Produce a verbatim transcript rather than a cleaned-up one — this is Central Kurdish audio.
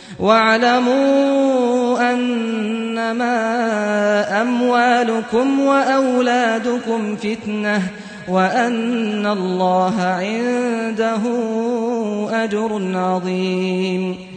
واعلموا أنما أموالكم وأولادكم فتنة وأن الله عنده أجر عظيم.